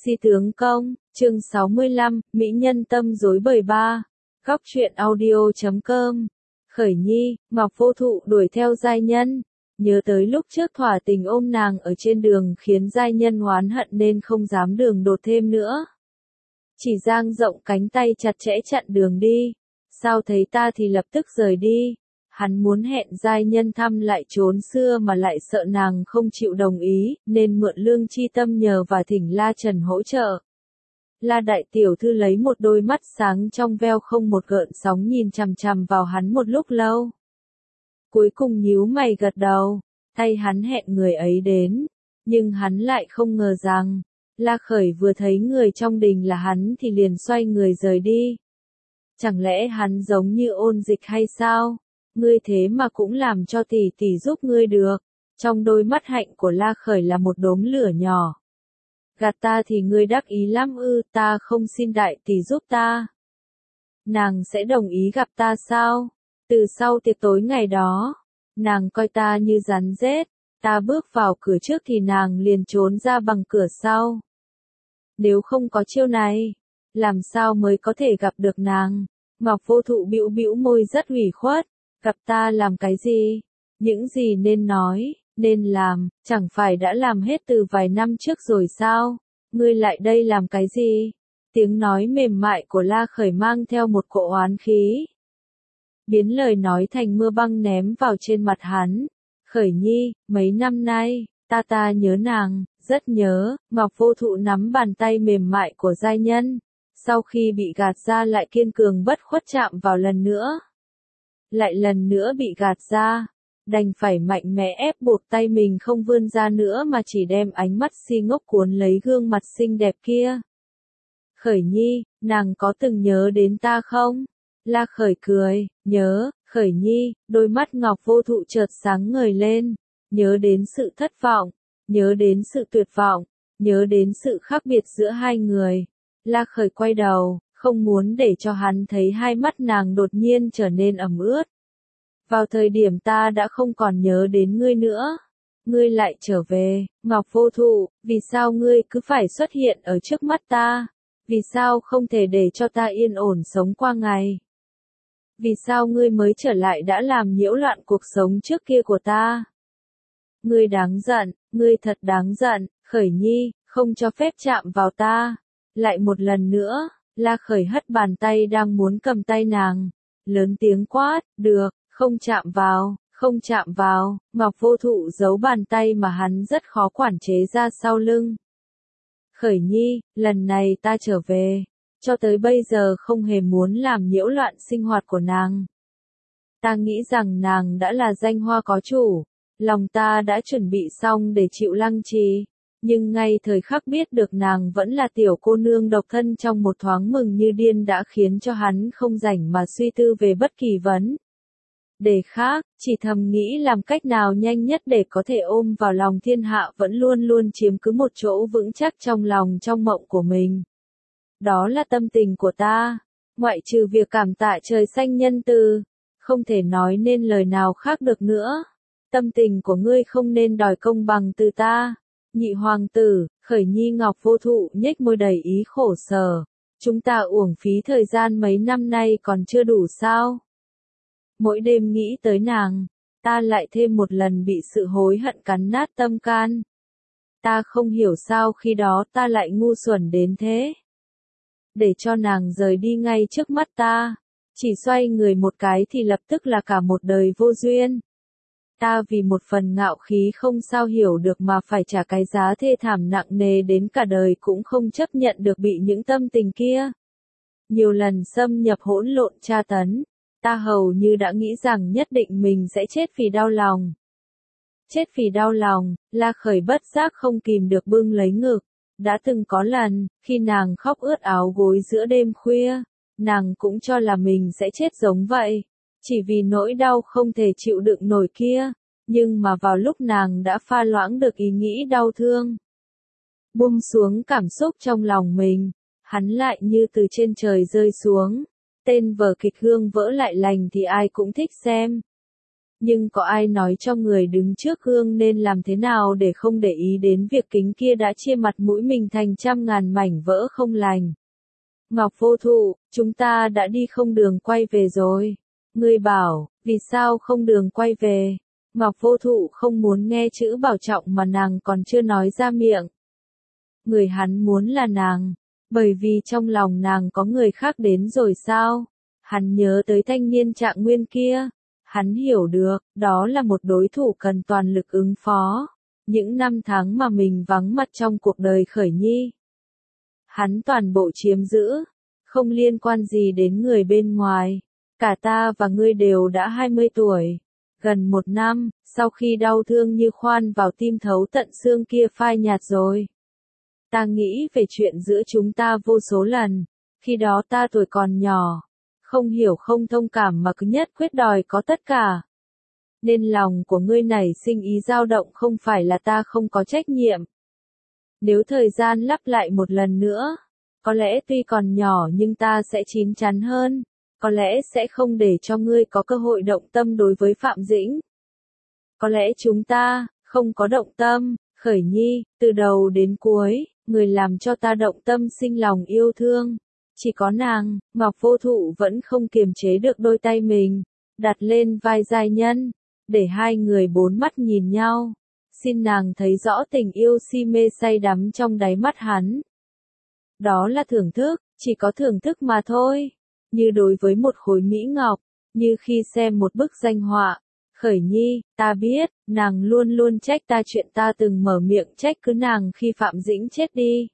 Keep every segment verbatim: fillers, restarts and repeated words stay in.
Si tướng công, chương sáu mươi lăm, Mỹ nhân tâm rối bời ba. Góc truyện audio chấm com. Khởi nhi, Ngọc Vô Thụ đuổi theo giai nhân. Nhớ tới lúc trước thỏa tình ôm nàng ở trên đường khiến giai nhân oán hận nên không dám đường đột thêm nữa. Chỉ dang rộng cánh tay chặt chẽ chặn đường đi. Sao thấy ta thì lập tức rời đi. Hắn muốn hẹn giai nhân thăm lại trốn xưa mà lại sợ nàng không chịu đồng ý, nên mượn lương chi tâm nhờ và thỉnh La Trần hỗ trợ. La đại tiểu thư lấy một đôi mắt sáng trong veo không một gợn sóng nhìn chằm chằm vào hắn một lúc lâu. Cuối cùng nhíu mày gật đầu, thay hắn hẹn người ấy đến, nhưng hắn lại không ngờ rằng, La Khởi vừa thấy người trong đình là hắn thì liền xoay người rời đi. Chẳng lẽ hắn giống như ôn dịch hay sao? Ngươi thế mà cũng làm cho tỷ tỷ giúp ngươi được. Trong đôi mắt hạnh của La Khởi là một đốm lửa nhỏ. Gạt ta thì ngươi đắc ý lắm ư, ta không xin đại tỷ giúp ta. Nàng sẽ đồng ý gặp ta sao? Từ sau tiệc tối ngày đó, nàng coi ta như rắn rết, ta bước vào cửa trước thì nàng liền trốn ra bằng cửa sau. Nếu không có chiêu này, làm sao mới có thể gặp được nàng? Ngọc Vô Thụ bĩu bĩu môi rất ủy khuất. Gặp ta làm cái gì? Những gì nên nói, nên làm, chẳng phải đã làm hết từ vài năm trước rồi sao? Ngươi lại đây làm cái gì? Tiếng nói mềm mại của La Khởi mang theo một cỗ oán khí. Biến lời nói thành mưa băng ném vào trên mặt hắn. Khởi nhi, mấy năm nay, ta ta nhớ nàng, rất nhớ. Ngọc Vô Thụ nắm bàn tay mềm mại của giai nhân. Sau khi bị gạt ra lại kiên cường bất khuất chạm vào lần nữa. Lại lần nữa bị gạt ra, đành phải mạnh mẽ ép buộc tay mình không vươn ra nữa mà chỉ đem ánh mắt si ngốc cuốn lấy gương mặt xinh đẹp kia. Khởi nhi, nàng có từng nhớ đến ta không? La Khởi cười, nhớ. Khởi nhi, đôi mắt Ngọc Vô Thụ chợt sáng ngời lên, nhớ đến sự thất vọng, nhớ đến sự tuyệt vọng, nhớ đến sự khác biệt giữa hai người. La Khởi quay đầu, không muốn để cho hắn thấy hai mắt nàng đột nhiên trở nên ẩm ướt. Vào thời điểm ta đã không còn nhớ đến ngươi nữa, ngươi lại trở về. Ngọc Vô Thụ, vì sao ngươi cứ phải xuất hiện ở trước mắt ta? Vì sao không thể để cho ta yên ổn sống qua ngày? Vì sao ngươi mới trở lại đã làm nhiễu loạn cuộc sống trước kia của ta? Ngươi đáng giận, ngươi thật đáng giận. Khởi nhi, không cho phép chạm vào ta. Lại một lần nữa. La Khởi hất bàn tay đang muốn cầm tay nàng, lớn tiếng quát, được, không chạm vào, không chạm vào. Ngọc Vô Thụ giấu bàn tay mà hắn rất khó quản chế ra sau lưng. Khởi nhi, lần này ta trở về, cho tới bây giờ không hề muốn làm nhiễu loạn sinh hoạt của nàng. Ta nghĩ rằng nàng đã là danh hoa có chủ, lòng ta đã chuẩn bị xong để chịu lăng trì. Nhưng ngay thời khắc biết được nàng vẫn là tiểu cô nương độc thân trong một thoáng mừng như điên đã khiến cho hắn không rảnh mà suy tư về bất kỳ vấn đề khác, chỉ thầm nghĩ làm cách nào nhanh nhất để có thể ôm vào lòng thiên hạ vẫn luôn luôn chiếm cứ một chỗ vững chắc trong lòng trong mộng của mình. Đó là tâm tình của ta, ngoại trừ việc cảm tạ trời xanh nhân từ, không thể nói nên lời nào khác được nữa. Tâm tình của ngươi không nên đòi công bằng từ ta. Nhị hoàng tử. Khởi nhi. Ngọc Vô Thụ nhếch môi đầy ý khổ sở. Chúng ta uổng phí thời gian mấy năm nay còn chưa đủ sao? Mỗi đêm nghĩ tới nàng, ta lại thêm một lần bị sự hối hận cắn nát tâm can. Ta không hiểu sao khi đó ta lại ngu xuẩn đến thế. Để cho nàng rời đi ngay trước mắt ta, chỉ xoay người một cái thì lập tức là cả một đời vô duyên. Ta vì một phần ngạo khí không sao hiểu được mà phải trả cái giá thê thảm nặng nề đến cả đời cũng không chấp nhận được bị những tâm tình kia. Nhiều lần xâm nhập hỗn lộn tra tấn, ta hầu như đã nghĩ rằng nhất định mình sẽ chết vì đau lòng. Chết vì đau lòng. La Khởi bất giác không kìm được bưng lấy ngực. Đã từng có lần, khi nàng khóc ướt áo gối giữa đêm khuya, nàng cũng cho là mình sẽ chết giống vậy. Chỉ vì nỗi đau không thể chịu đựng nổi kia, nhưng mà vào lúc nàng đã pha loãng được ý nghĩ đau thương, buông xuống cảm xúc trong lòng mình, hắn lại như từ trên trời rơi xuống. Tên vở kịch Hương vỡ lại lành thì ai cũng thích xem. Nhưng có ai nói cho người đứng trước gương nên làm thế nào để không để ý đến việc kính kia đã chia mặt mũi mình thành trăm ngàn mảnh vỡ không lành. Ngọc Vô Thụ, chúng ta đã đi không đường quay về rồi. Ngươi bảo, vì sao không đường quay về? Ngọc Vô Thụ không muốn nghe chữ bảo trọng mà nàng còn chưa nói ra miệng. Người hắn muốn là nàng, bởi vì trong lòng nàng có người khác đến rồi sao? Hắn nhớ tới thanh niên Trạng Nguyên kia. Hắn hiểu được, đó là một đối thủ cần toàn lực ứng phó. Những năm tháng mà mình vắng mặt trong cuộc đời Khởi Nhi. Hắn toàn bộ chiếm giữ, không liên quan gì đến người bên ngoài. Cả ta và ngươi đều đã hai mươi tuổi. Gần một năm, sau khi đau thương như khoan vào tim thấu tận xương kia phai nhạt rồi. Ta nghĩ về chuyện giữa chúng ta vô số lần. Khi đó ta tuổi còn nhỏ. Không hiểu không thông cảm mà cứ nhất quyết đòi có tất cả. Nên lòng của ngươi nảy sinh ý dao động không phải là ta không có trách nhiệm. Nếu thời gian lặp lại một lần nữa, có lẽ tuy còn nhỏ nhưng ta sẽ chín chắn hơn, có lẽ sẽ không để cho ngươi có cơ hội động tâm đối với Phạm Dĩnh. Có lẽ chúng ta, không có động tâm, Khởi Nhi, từ đầu đến cuối, người làm cho ta động tâm sinh lòng yêu thương. Chỉ có nàng, Ngọc Vô Thụ vẫn không kiềm chế được đôi tay mình, đặt lên vai giai nhân, để hai người bốn mắt nhìn nhau. Xin nàng thấy rõ tình yêu si mê say đắm trong đáy mắt hắn. Đó là thưởng thức, chỉ có thưởng thức mà thôi. Như đối với một khối mỹ ngọc, như khi xem một bức danh họa. Khởi Nhi, ta biết, nàng luôn luôn trách ta chuyện ta từng mở miệng trách cứ nàng khi Phạm Dĩnh chết đi.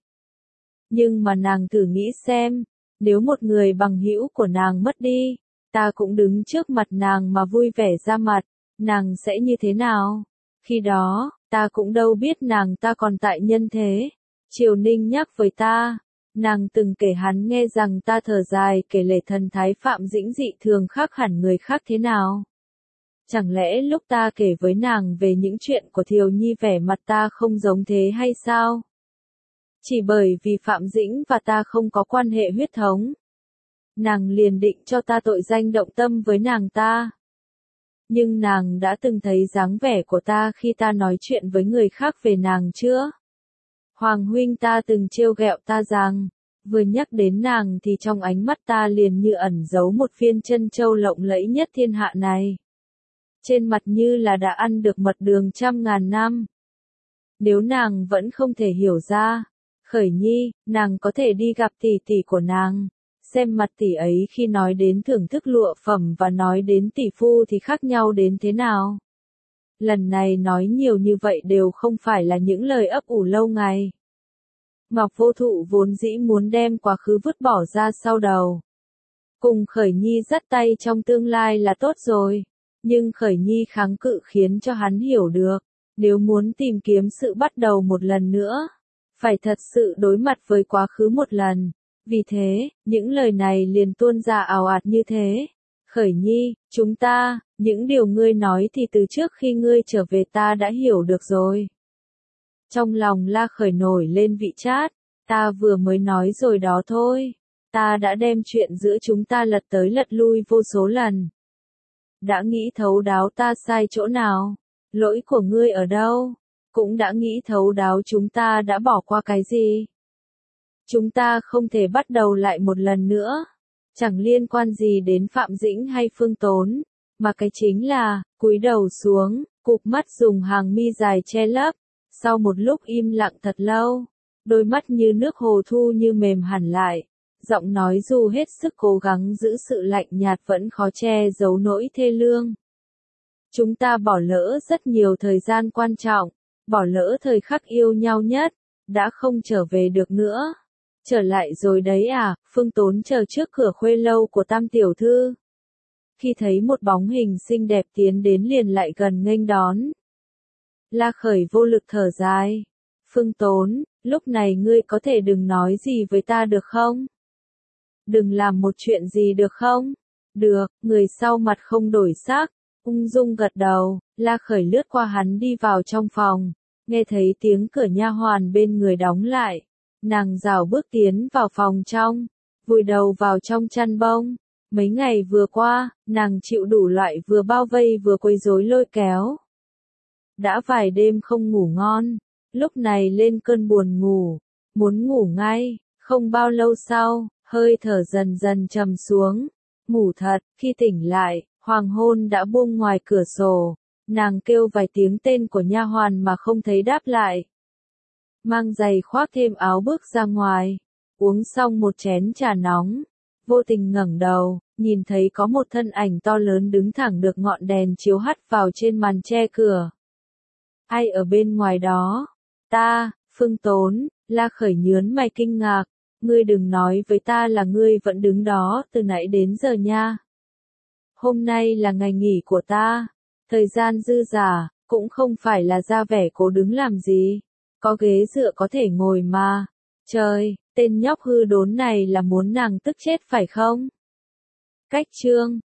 Nhưng mà nàng thử nghĩ xem, nếu một người bằng hữu của nàng mất đi, ta cũng đứng trước mặt nàng mà vui vẻ ra mặt, nàng sẽ như thế nào? Khi đó, ta cũng đâu biết nàng ta còn tại nhân thế. Triều Ninh nhắc với ta, nàng từng kể hắn nghe rằng ta thở dài kể lể thần thái Phạm Dĩnh dị thường khác hẳn người khác thế nào. Chẳng lẽ lúc ta kể với nàng về những chuyện của Thiều Nhi vẻ mặt ta không giống thế hay sao? Chỉ bởi vì Phạm Dĩnh và ta không có quan hệ huyết thống. Nàng liền định cho ta tội danh động tâm với nàng ta. Nhưng nàng đã từng thấy dáng vẻ của ta khi ta nói chuyện với người khác về nàng chưa? Hoàng huynh ta từng trêu ghẹo ta rằng, vừa nhắc đến nàng thì trong ánh mắt ta liền như ẩn giấu một viên trân châu lộng lẫy nhất thiên hạ này. Trên mặt như là đã ăn được mật đường trăm ngàn năm. Nếu nàng vẫn không thể hiểu ra, Khởi Nhi, nàng có thể đi gặp tỷ tỷ của nàng, xem mặt tỷ ấy khi nói đến thưởng thức lụa phẩm và nói đến tỷ phu thì khác nhau đến thế nào. Lần này nói nhiều như vậy đều không phải là những lời ấp ủ lâu ngày. Ngọc Vô Thụ vốn dĩ muốn đem quá khứ vứt bỏ ra sau đầu. Cùng Khởi Nhi dắt tay trong tương lai là tốt rồi. Nhưng Khởi Nhi kháng cự khiến cho hắn hiểu được, nếu muốn tìm kiếm sự bắt đầu một lần nữa, phải thật sự đối mặt với quá khứ một lần. Vì thế, những lời này liền tuôn ra ào ạt như thế. Khởi Nhi, chúng ta, những điều ngươi nói thì từ trước khi ngươi trở về ta đã hiểu được rồi. Trong lòng La Khởi nổi lên vị chát, ta vừa mới nói rồi đó thôi. Ta đã đem chuyện giữa chúng ta lật tới lật lui vô số lần. Đã nghĩ thấu đáo ta sai chỗ nào? Lỗi của ngươi ở đâu? Cũng đã nghĩ thấu đáo chúng ta đã bỏ qua cái gì? Chúng ta không thể bắt đầu lại một lần nữa. Chẳng liên quan gì đến Phạm Dĩnh hay Phương Tốn, mà cái chính là, cúi đầu xuống, cụp mắt dùng hàng mi dài che lấp. Sau một lúc im lặng thật lâu, đôi mắt như nước hồ thu như mềm hẳn lại. Giọng nói dù hết sức cố gắng giữ sự lạnh nhạt vẫn khó che giấu nỗi thê lương. Chúng ta bỏ lỡ rất nhiều thời gian quan trọng, bỏ lỡ thời khắc yêu nhau nhất, đã không trở về được nữa. Trở lại rồi đấy à, Phương Tốn chờ trước cửa khuê lâu của Tam tiểu thư. Khi thấy một bóng hình xinh đẹp tiến đến liền lại gần nghênh đón. La Khởi vô lực thở dài. Phương Tốn, lúc này ngươi có thể đừng nói gì với ta được không? Đừng làm một chuyện gì được không? Được, người sau mặt không đổi sắc, ung dung gật đầu. La Khởi lướt qua hắn đi vào trong phòng, nghe thấy tiếng cửa nha hoàn bên người đóng lại. Nàng rảo bước tiến vào phòng trong, vùi đầu vào trong chăn bông, Mấy ngày vừa qua, nàng chịu đủ loại vừa bao vây vừa quấy rối lôi kéo. Đã vài đêm không ngủ ngon, lúc này lên cơn buồn ngủ, muốn ngủ ngay, không bao lâu sau, hơi thở dần dần trầm xuống, ngủ thật, khi tỉnh lại, hoàng hôn đã buông ngoài cửa sổ, nàng kêu vài tiếng tên của nha hoàn mà không thấy đáp lại. Mang giày khoác thêm áo bước ra ngoài, uống xong một chén trà nóng, vô tình ngẩng đầu, nhìn thấy có một thân ảnh to lớn đứng thẳng được ngọn đèn chiếu hắt vào trên màn che cửa. Ai ở bên ngoài đó? Ta, Phương Tốn, La Khởi nhớn mày kinh ngạc, ngươi đừng nói với ta là ngươi vẫn đứng đó từ nãy đến giờ nha. Hôm nay là ngày nghỉ của ta, thời gian dư dả, cũng không phải là ra vẻ cố đứng làm gì, có ghế dựa có thể ngồi mà. Trời, tên nhóc hư đốn này là muốn nàng tức chết phải không? Cách chương